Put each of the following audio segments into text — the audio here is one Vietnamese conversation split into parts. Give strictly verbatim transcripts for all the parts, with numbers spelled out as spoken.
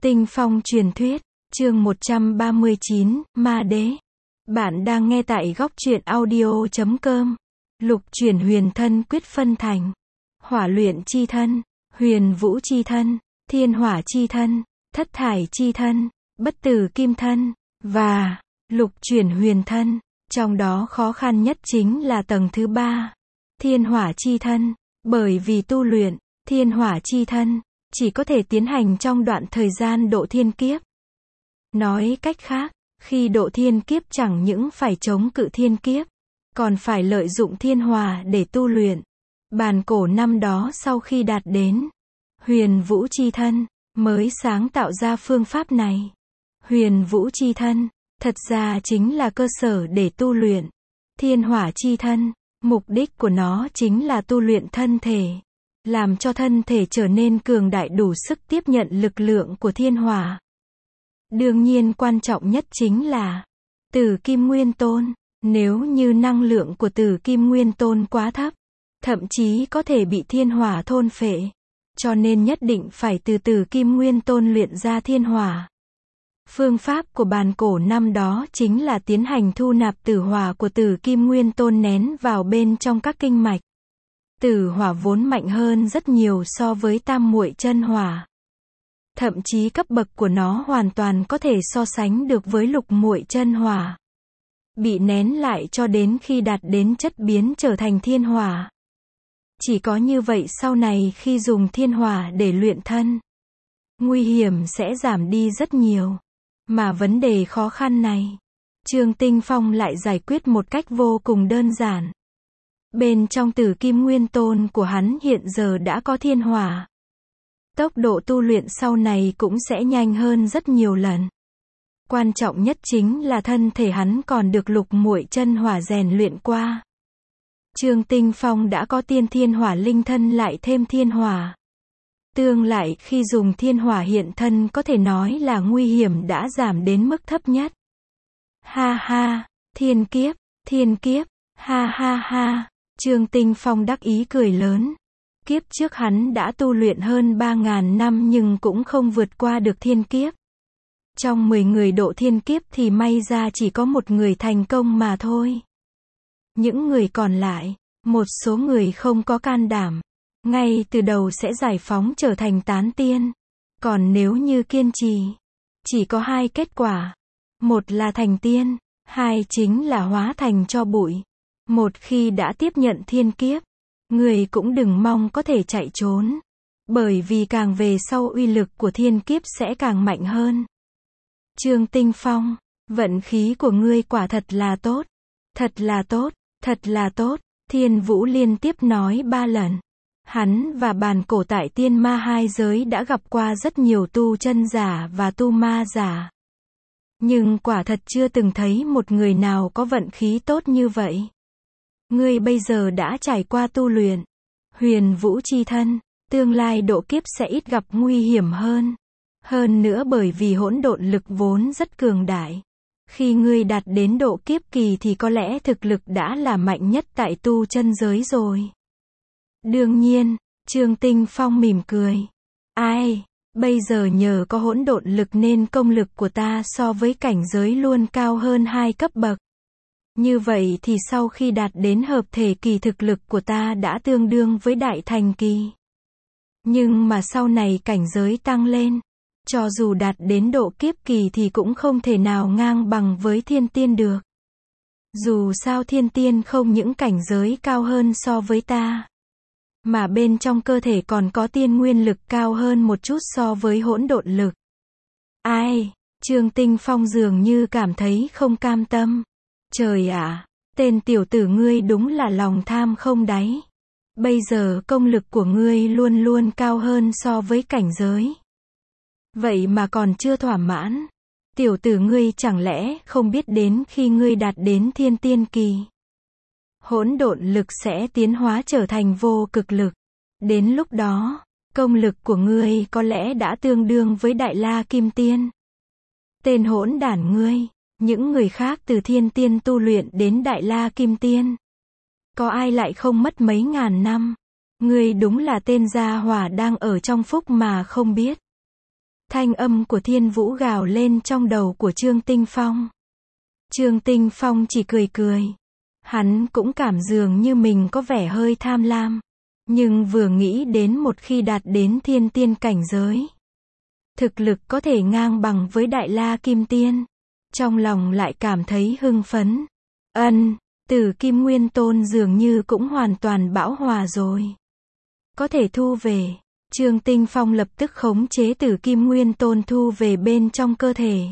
Tinh Phong truyền thuyết, chương một trăm ba mươi chín, Ma Đế. Bạn đang nghe tại góc truyện audio chấm com. Lục chuyển huyền thân quyết phân thành. Hỏa luyện chi thân, huyền vũ chi thân, thiên hỏa chi thân, thất thải chi thân, bất tử kim thân, và lục chuyển huyền thân. Trong đó khó khăn nhất chính là tầng thứ ba, thiên hỏa chi thân, bởi vì tu luyện thiên hỏa chi thân chỉ có thể tiến hành trong đoạn thời gian độ thiên kiếp. Nói cách khác, khi độ thiên kiếp chẳng những phải chống cự thiên kiếp, còn phải lợi dụng thiên hỏa để tu luyện. Bàn cổ năm đó sau khi đạt đến huyền vũ chi thân, mới sáng tạo ra phương pháp này. Huyền vũ chi thân, thật ra chính là cơ sở để tu luyện thiên hỏa chi thân. Mục đích của nó chính là tu luyện thân thể, làm cho thân thể trở nên cường đại đủ sức tiếp nhận lực lượng của thiên hỏa. Đương nhiên quan trọng nhất chính là Tử Kim Nguyên Tôn. Nếu như năng lượng của Tử Kim Nguyên Tôn quá thấp, thậm chí có thể bị thiên hỏa thôn phệ. Cho nên nhất định phải từ Tử Kim Nguyên Tôn luyện ra thiên hỏa. Phương pháp của bàn cổ năm đó chính là tiến hành thu nạp tử hỏa của Tử Kim Nguyên Tôn nén vào bên trong các kinh mạch. Tử hỏa vốn mạnh hơn rất nhiều so với tam muội chân hỏa. Thậm chí cấp bậc của nó hoàn toàn có thể so sánh được với lục muội chân hỏa. Bị nén lại cho đến khi đạt đến chất biến trở thành thiên hỏa. Chỉ có như vậy sau này khi dùng thiên hỏa để luyện thân, nguy hiểm sẽ giảm đi rất nhiều. Mà vấn đề khó khăn này, Trương Tinh Phong lại giải quyết một cách vô cùng đơn giản. Bên trong Tử Kim Nguyên Tôn của hắn hiện giờ đã có thiên hỏa. Tốc độ tu luyện sau này cũng sẽ nhanh hơn rất nhiều lần. Quan trọng nhất chính là thân thể hắn còn được lục muội chân hỏa rèn luyện qua. Trương Tinh Phong đã có tiên thiên hỏa linh thân lại thêm thiên hỏa. Tương lại khi dùng thiên hỏa hiện thân có thể nói là nguy hiểm đã giảm đến mức thấp nhất. Ha ha, thiên kiếp, thiên kiếp, ha ha ha. Trương Tinh Phong đắc ý cười lớn. Kiếp trước hắn đã tu luyện hơn ba ngàn năm nhưng cũng không vượt qua được thiên kiếp. Trong mười người độ thiên kiếp thì may ra chỉ có một người thành công mà thôi. Những người còn lại, một số người không có can đảm, ngay từ đầu sẽ giải phóng trở thành tán tiên. Còn nếu như kiên trì, chỉ có hai kết quả. Một là thành tiên, hai chính là hóa thành tro bụi. Một khi đã tiếp nhận thiên kiếp, người cũng đừng mong có thể chạy trốn. Bởi vì càng về sau uy lực của thiên kiếp sẽ càng mạnh hơn. Trương Tinh Phong, vận khí của ngươi quả thật là tốt. Thật là tốt, thật là tốt. Thiên Vũ liên tiếp nói ba lần. Hắn và bàn cổ tại tiên ma hai giới đã gặp qua rất nhiều tu chân giả và tu ma giả. Nhưng quả thật chưa từng thấy một người nào có vận khí tốt như vậy. Ngươi bây giờ đã trải qua tu luyện huyền vũ chi thân, tương lai độ kiếp sẽ ít gặp nguy hiểm hơn. Hơn nữa bởi vì hỗn độn lực vốn rất cường đại. Khi ngươi đạt đến độ kiếp kỳ thì có lẽ thực lực đã là mạnh nhất tại tu chân giới rồi. Đương nhiên, Trương Tinh Phong mỉm cười. Ai, bây giờ nhờ có hỗn độn lực nên công lực của ta so với cảnh giới luôn cao hơn hai cấp bậc. Như vậy thì sau khi đạt đến hợp thể kỳ thực lực của ta đã tương đương với đại thành kỳ. Nhưng mà sau này cảnh giới tăng lên, cho dù đạt đến độ kiếp kỳ thì cũng không thể nào ngang bằng với thiên tiên được. Dù sao thiên tiên không những cảnh giới cao hơn so với ta, mà bên trong cơ thể còn có tiên nguyên lực cao hơn một chút so với hỗn độn lực. Ai, Trương Tinh Phong dường như cảm thấy không cam tâm. Trời ạ, à, tên tiểu tử ngươi đúng là lòng tham không đáy. Bây giờ công lực của ngươi luôn luôn cao hơn so với cảnh giới. Vậy mà còn chưa thỏa mãn. Tiểu tử ngươi chẳng lẽ không biết đến khi ngươi đạt đến thiên tiên kỳ, hỗn độn lực sẽ tiến hóa trở thành vô cực lực. Đến lúc đó, công lực của ngươi có lẽ đã tương đương với Đại La Kim Tiên. Tên hỗn đản ngươi, những người khác từ thiên tiên tu luyện đến Đại La Kim Tiên, có ai lại không mất mấy ngàn năm. Ngươi đúng là tên gia hỏa đang ở trong phúc mà không biết. Thanh âm của Thiên Vũ gào lên trong đầu của Trương Tinh Phong. Trương Tinh Phong chỉ cười cười. Hắn cũng cảm dường như mình có vẻ hơi tham lam. Nhưng vừa nghĩ đến một khi đạt đến thiên tiên cảnh giới, thực lực có thể ngang bằng với Đại La Kim Tiên, trong lòng lại cảm thấy hưng phấn. Ân, Tử Kim Nguyên Tôn dường như cũng hoàn toàn bão hòa rồi. Có thể thu về. Trương Tinh Phong lập tức khống chế Tử Kim Nguyên Tôn thu về bên trong cơ thể.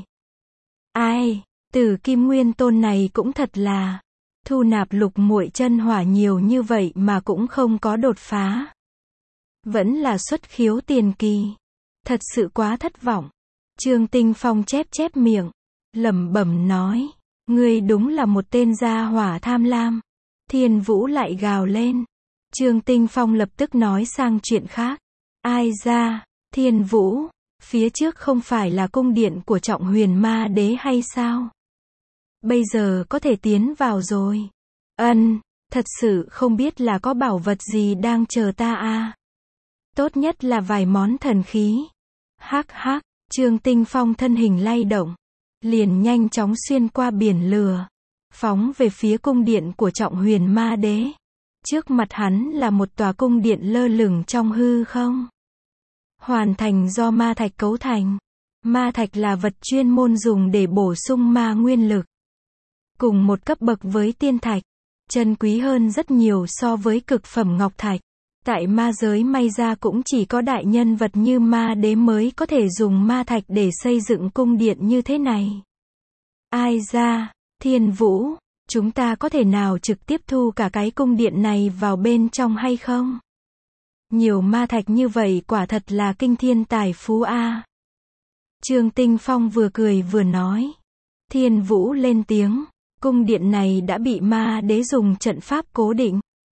Ai, Tử Kim Nguyên Tôn này cũng thật là thu nạp lục muội chân hỏa nhiều như vậy mà cũng không có đột phá. Vẫn là xuất khiếu tiền kỳ. Thật sự quá thất vọng. Trương Tinh Phong chép chép miệng, lẩm bẩm nói, ngươi đúng là một tên gia hỏa tham lam. Thiên Vũ lại gào lên. Trương Tinh Phong lập tức nói sang chuyện khác. Ai ra, Thiên Vũ, phía trước không phải là cung điện của Trọng Huyền Ma Đế hay sao? Bây giờ có thể tiến vào rồi. Ân, thật sự không biết là có bảo vật gì đang chờ ta à. Tốt nhất là vài món thần khí. Hắc hắc, Trương Tinh Phong thân hình lay động, liền nhanh chóng xuyên qua biển lửa, phóng về phía cung điện của Trọng Huyền Ma Đế. Trước mặt hắn là một tòa cung điện lơ lửng trong hư không. Hoàn thành do ma thạch cấu thành. Ma thạch là vật chuyên môn dùng để bổ sung ma nguyên lực. Cùng một cấp bậc với tiên thạch, chân quý hơn rất nhiều so với cực phẩm ngọc thạch. Tại ma giới may ra cũng chỉ có đại nhân vật như ma đế mới có thể dùng ma thạch để xây dựng cung điện như thế này. Ai ra, Thiên Vũ, chúng ta có thể nào trực tiếp thu cả cái cung điện này vào bên trong hay không? Nhiều ma thạch như vậy quả thật là kinh thiên tài phú a. Trương Tinh Phong vừa cười vừa nói. Thiên Vũ lên tiếng, cung điện này đã bị ma đế dùng trận pháp cố định.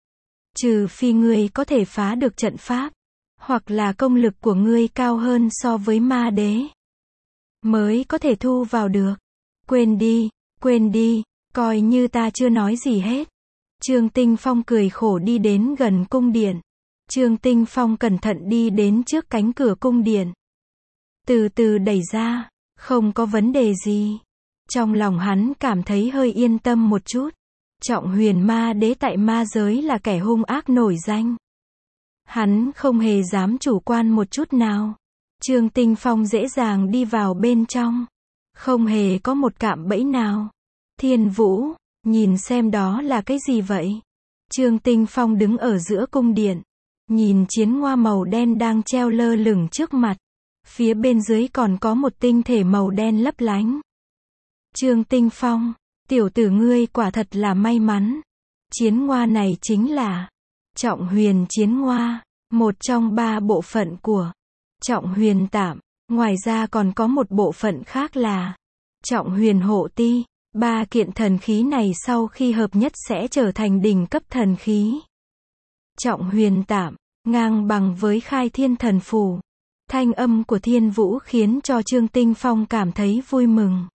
Trừ phi ngươi có thể phá được trận pháp, hoặc là công lực của ngươi cao hơn so với ma đế, mới có thể thu vào được. Quên đi, quên đi, coi như ta chưa nói gì hết. Trương Tinh Phong cười khổ đi đến gần cung điện. Trương Tinh Phong cẩn thận đi đến trước cánh cửa cung điện. Từ từ đẩy ra, không có vấn đề gì. Trong lòng hắn cảm thấy hơi yên tâm một chút. Trọng Huyền Ma Đế tại ma giới là kẻ hung ác nổi danh. Hắn không hề dám chủ quan một chút nào. Trương Tinh Phong dễ dàng đi vào bên trong. Không hề có một cạm bẫy nào. Thiên Vũ, nhìn xem đó là cái gì vậy? Trương Tinh Phong đứng ở giữa cung điện. Nhìn chiến ngoa màu đen đang treo lơ lửng trước mặt. Phía bên dưới còn có một tinh thể màu đen lấp lánh. Trương Tinh Phong, tiểu tử ngươi quả thật là may mắn. Chiến ngoa này chính là Trọng Huyền chiến ngoa, một trong ba bộ phận của Trọng Huyền Tạm. Ngoài ra còn có một bộ phận khác là Trọng Huyền Hộ Ti. Ba kiện thần khí này sau khi hợp nhất sẽ trở thành đỉnh cấp thần khí. Trọng Huyền Tạm, ngang bằng với Khai Thiên Thần Phù. Thanh âm của Thiên Vũ khiến cho Trương Tinh Phong cảm thấy vui mừng.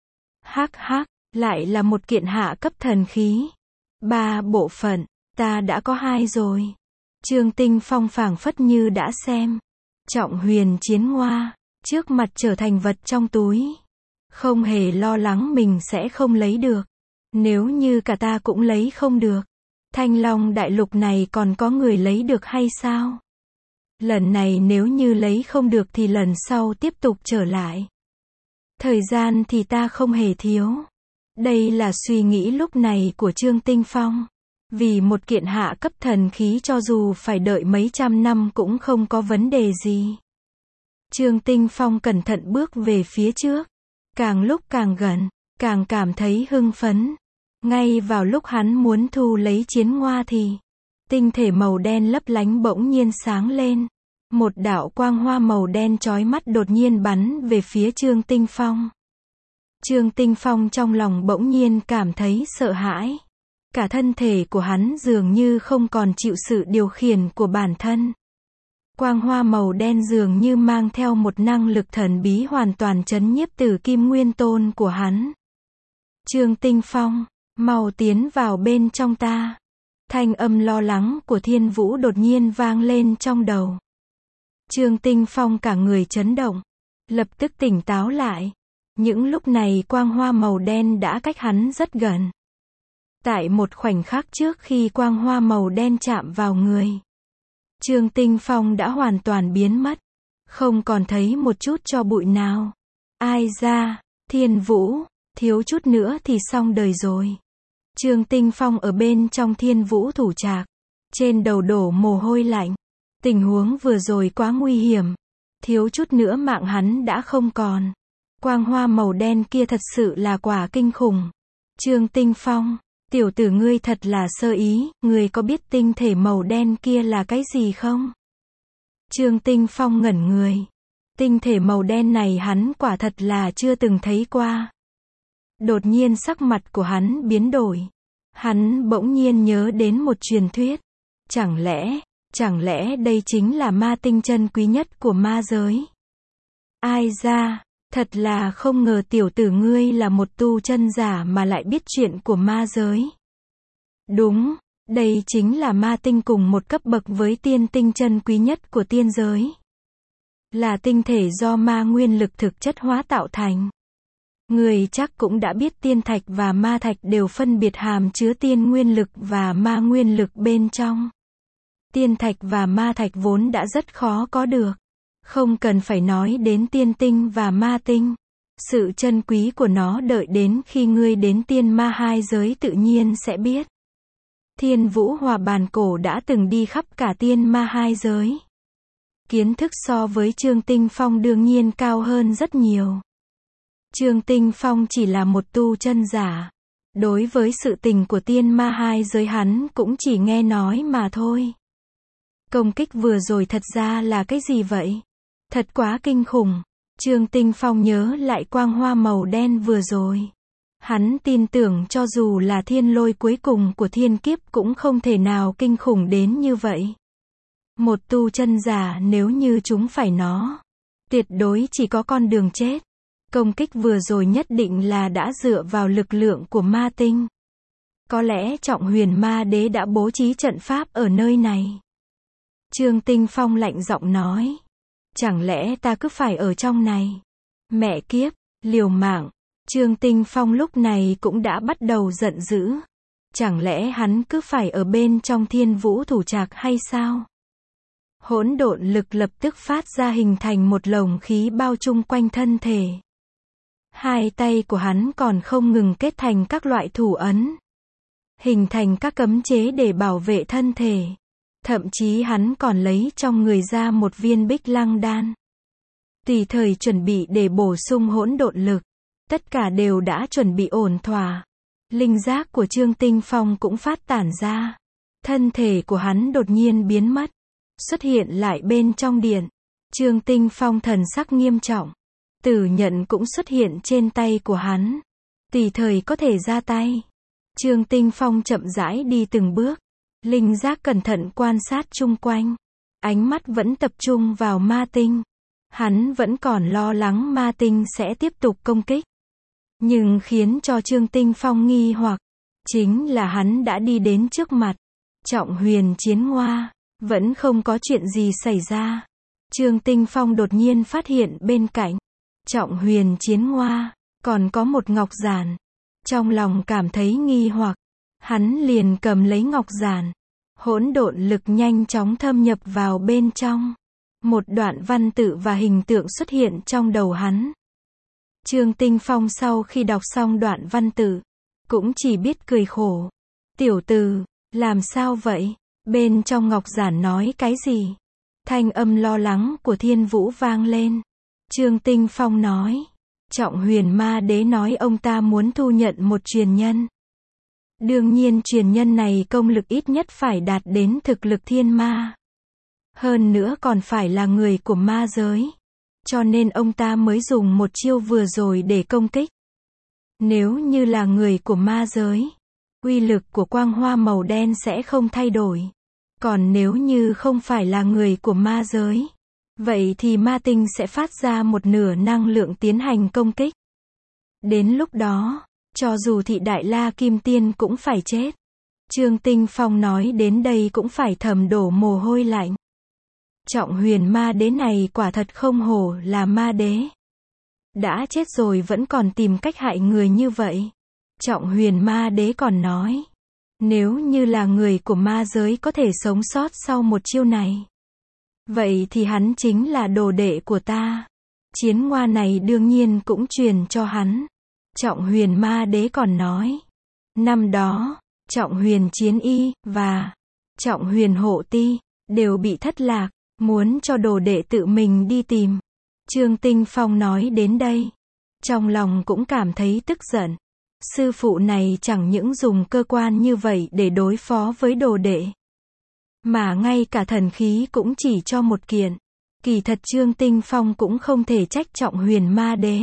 Hắc hắc, lại là một kiện hạ cấp thần khí. Ba bộ phận, ta đã có hai rồi. Trương Tinh Phong phảng phất như đã xem. Trọng Huyền chiến ngoa, trước mặt trở thành vật trong túi. Không hề lo lắng mình sẽ không lấy được. Nếu như cả ta cũng lấy không được, Thanh Long đại lục này còn có người lấy được hay sao? Lần này nếu như lấy không được thì lần sau tiếp tục trở lại. Thời gian thì ta không hề thiếu. Đây là suy nghĩ lúc này của Trương Tinh Phong. Vì một kiện hạ cấp thần khí cho dù phải đợi mấy trăm năm cũng không có vấn đề gì. Trương Tinh Phong cẩn thận bước về phía trước. Càng lúc càng gần, càng cảm thấy hưng phấn. Ngay vào lúc hắn muốn thu lấy chiến ngoa thì tinh thể màu đen lấp lánh bỗng nhiên sáng lên. Một đạo quang hoa màu đen chói mắt đột nhiên bắn về phía Trương Tinh Phong. Trương Tinh Phong trong lòng bỗng nhiên cảm thấy sợ hãi. Cả thân thể của hắn dường như không còn chịu sự điều khiển của bản thân. Quang hoa màu đen dường như mang theo một năng lực thần bí hoàn toàn trấn nhiếp Tử Kim Nguyên Tôn của hắn. Trương Tinh Phong, mau tiến vào bên trong ta. Thanh âm lo lắng của Thiên Vũ đột nhiên vang lên trong đầu. Trương Tinh Phong cả người chấn động. lập tức tỉnh táo lại. Những lúc này quang hoa màu đen đã cách hắn rất gần. Tại một khoảnh khắc trước khi quang hoa màu đen chạm vào người, Trương Tinh Phong đã hoàn toàn biến mất, không còn thấy một chút tro bụi nào. Ai ra, Thiên Vũ, thiếu chút nữa thì xong đời rồi. Trương Tinh Phong ở bên trong Thiên Vũ thủ trạc, trên đầu đổ mồ hôi lạnh. Tình huống vừa rồi quá nguy hiểm, thiếu chút nữa mạng hắn đã không còn. Quang hoa màu đen kia thật sự là quả kinh khủng. Trương Tinh Phong, tiểu tử ngươi thật là sơ ý, ngươi có biết tinh thể màu đen kia là cái gì không? Trương Tinh Phong ngẩn người. Tinh thể màu đen này hắn quả thật là chưa từng thấy qua. Đột nhiên sắc mặt của hắn biến đổi. Hắn bỗng nhiên nhớ đến một truyền thuyết. Chẳng lẽ, chẳng lẽ đây chính là ma tinh chân quý nhất của ma giới? Ai ra, thật là không ngờ tiểu tử ngươi là một tu chân giả mà lại biết chuyện của ma giới. Đúng, đây chính là ma tinh cùng một cấp bậc với tiên tinh chân quý nhất của tiên giới. Là tinh thể do ma nguyên lực thực chất hóa tạo thành. Người chắc cũng đã biết tiên thạch và ma thạch đều phân biệt hàm chứa tiên nguyên lực và ma nguyên lực bên trong. Tiên thạch và ma thạch vốn đã rất khó có được. Không cần phải nói đến tiên tinh và ma tinh. Sự chân quý của nó đợi đến khi ngươi đến tiên ma hai giới tự nhiên sẽ biết. Thiên Vũ Hòa Bàn Cổ đã từng đi khắp cả tiên ma hai giới. Kiến thức so với Trương Tinh Phong đương nhiên cao hơn rất nhiều. Trương Tinh Phong chỉ là một tu chân giả. Đối với sự tình của tiên ma hai giới hắn cũng chỉ nghe nói mà thôi. Công kích vừa rồi thật ra là cái gì vậy? Thật quá kinh khủng. Trương Tinh Phong nhớ lại quang hoa màu đen vừa rồi. Hắn tin tưởng cho dù là thiên lôi cuối cùng của thiên kiếp cũng không thể nào kinh khủng đến như vậy. Một tu chân giả nếu như chúng phải nó, tuyệt đối chỉ có con đường chết. Công kích vừa rồi nhất định là đã dựa vào lực lượng của ma tinh. Có lẽ Trọng Huyền Ma Đế đã bố trí trận pháp ở nơi này. Trương Tinh Phong lạnh giọng nói. Chẳng lẽ ta cứ phải ở trong này? Mẹ kiếp, liều mạng. Trương Tinh Phong lúc này cũng đã bắt đầu giận dữ. Chẳng lẽ hắn cứ phải ở bên trong Thiên Vũ thủ trạc hay sao? Hỗn độn lực lập tức phát ra hình thành một lồng khí bao chung quanh thân thể. Hai tay của hắn còn không ngừng kết thành các loại thủ ấn. Hình thành các cấm chế để bảo vệ thân thể. Thậm chí hắn còn lấy trong người ra một viên bích lăng đan. Tùy thời chuẩn bị để bổ sung hỗn độn lực. Tất cả đều đã chuẩn bị ổn thỏa. Linh giác của Trương Tinh Phong cũng phát tản ra. Thân thể của hắn đột nhiên biến mất. Xuất hiện lại bên trong điện. Trương Tinh Phong thần sắc nghiêm trọng. Tử nhận cũng xuất hiện trên tay của hắn. Tùy thời có thể ra tay. Trương Tinh Phong chậm rãi đi từng bước. Linh giác cẩn thận quan sát chung quanh. Ánh mắt vẫn tập trung vào ma tinh. Hắn vẫn còn lo lắng ma tinh sẽ tiếp tục công kích. Nhưng khiến cho Trương Tinh Phong nghi hoặc, chính là hắn đã đi đến trước mặt. Trọng Huyền Chiến Ngoa, vẫn không có chuyện gì xảy ra. Trương Tinh Phong đột nhiên phát hiện bên cạnh Trọng Huyền Chiến Ngoa, còn có một ngọc giản. Trong lòng cảm thấy nghi hoặc, hắn liền cầm lấy ngọc giản. Hỗn độn lực nhanh chóng thâm nhập vào bên trong. Một đoạn văn tự và hình tượng xuất hiện trong đầu hắn. Trương Tinh Phong sau khi đọc xong đoạn văn tự, cũng chỉ biết cười khổ. Tiểu tử, làm sao vậy? Bên trong ngọc giản nói cái gì? Thanh âm lo lắng của Thiên Vũ vang lên. Trương Tinh Phong nói. Trọng Huyền Ma Đế nói ông ta muốn thu nhận một truyền nhân. Đương nhiên truyền nhân này công lực ít nhất phải đạt đến thực lực thiên ma. Hơn nữa còn phải là người của ma giới. Cho nên ông ta mới dùng một chiêu vừa rồi để công kích. Nếu như là người của ma giới, uy lực của quang hoa màu đen sẽ không thay đổi. Còn nếu như không phải là người của ma giới, vậy thì ma tinh sẽ phát ra một nửa năng lượng tiến hành công kích. Đến lúc đó, cho dù thị đại la kim tiên cũng phải chết. Trương Tinh Phong nói đến đây cũng phải thầm đổ mồ hôi lạnh. Trọng Huyền Ma Đế này quả thật không hổ là ma đế. Đã chết rồi vẫn còn tìm cách hại người như vậy. Trọng Huyền Ma Đế còn nói, nếu như là người của ma giới có thể sống sót sau một chiêu này, vậy thì hắn chính là đồ đệ của ta. Chiến ngoa này đương nhiên cũng truyền cho hắn. Trọng Huyền Ma Đế còn nói, năm đó, Trọng Huyền Chiến Y, và Trọng Huyền Hộ Ti, đều bị thất lạc, muốn cho đồ đệ tự mình đi tìm. Trương Tinh Phong nói đến đây, trong lòng cũng cảm thấy tức giận. Sư phụ này chẳng những dùng cơ quan như vậy để đối phó với đồ đệ, mà ngay cả thần khí cũng chỉ cho một kiện. Kỳ thật Trương Tinh Phong cũng không thể trách Trọng Huyền Ma Đế.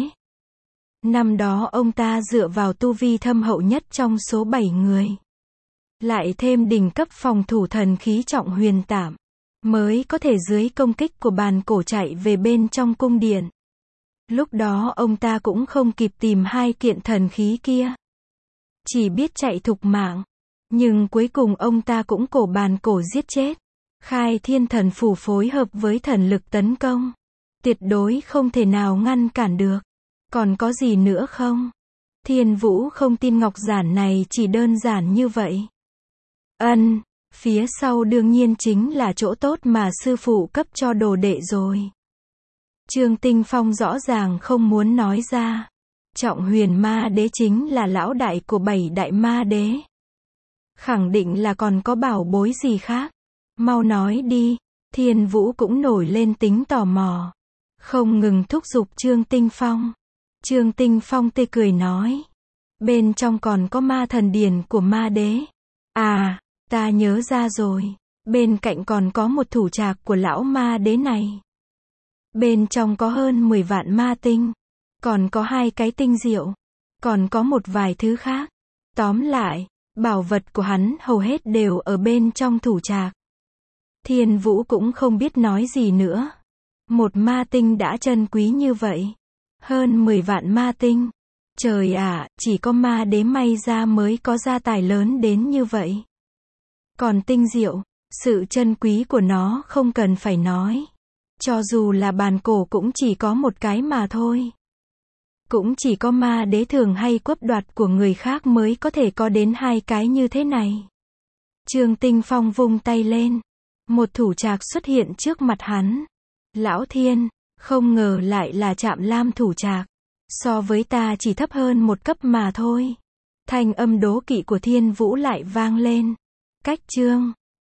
Năm đó ông ta dựa vào tu vi thâm hậu nhất trong số bảy người, lại thêm đỉnh cấp phòng thủ thần khí Trọng Huyền Tạm, mới có thể dưới công kích của bàn cổ chạy về bên trong cung điện. Lúc đó ông ta cũng không kịp tìm hai kiện thần khí kia, chỉ biết chạy thục mạng. Nhưng cuối cùng ông ta cũng cổ bàn cổ giết chết. Khai Thiên Thần Phủ phối hợp với thần lực tấn công, tuyệt đối không thể nào ngăn cản được. Còn có gì nữa không? Thiên Vũ không tin ngọc giản này chỉ đơn giản như vậy. Ân, phía sau đương nhiên chính là chỗ tốt mà sư phụ cấp cho đồ đệ rồi. Trương Tinh Phong rõ ràng không muốn nói ra. Trọng Huyền Ma Đế chính là lão đại của bảy đại ma đế. Khẳng định là còn có bảo bối gì khác. Mau nói đi. Thiên Vũ cũng nổi lên tính tò mò, không ngừng thúc giục Trương Tinh Phong. Trương Tinh Phong tê cười nói, bên trong còn có ma thần điển của ma đế. À, ta nhớ ra rồi. Bên cạnh còn có một thủ trạc của lão ma đế này. Bên trong có hơn mười vạn ma tinh. Còn có hai cái tinh diệu. Còn có một vài thứ khác. Tóm lại, bảo vật của hắn hầu hết đều ở bên trong thủ trạc. Thiên Vũ cũng không biết nói gì nữa. Một ma tinh đã chân quý như vậy. Hơn mười vạn ma tinh. Trời ạ, chỉ có ma đế may ra mới có gia tài lớn đến như vậy. Còn tinh diệu, sự chân quý của nó không cần phải nói. Cho dù là bàn cổ cũng chỉ có một cái mà thôi. Cũng chỉ có ma đế thường hay cướp đoạt của người khác mới có thể có đến hai cái như thế này. Trương Tinh Phong vung tay lên. Một thủ trạc xuất hiện trước mặt hắn. Lão Thiên, không ngờ lại là Trạm Lam thủ trạc. So với ta chỉ thấp hơn một cấp mà thôi. Thanh âm đố kỵ của Thiên Vũ lại vang lên. Cách chương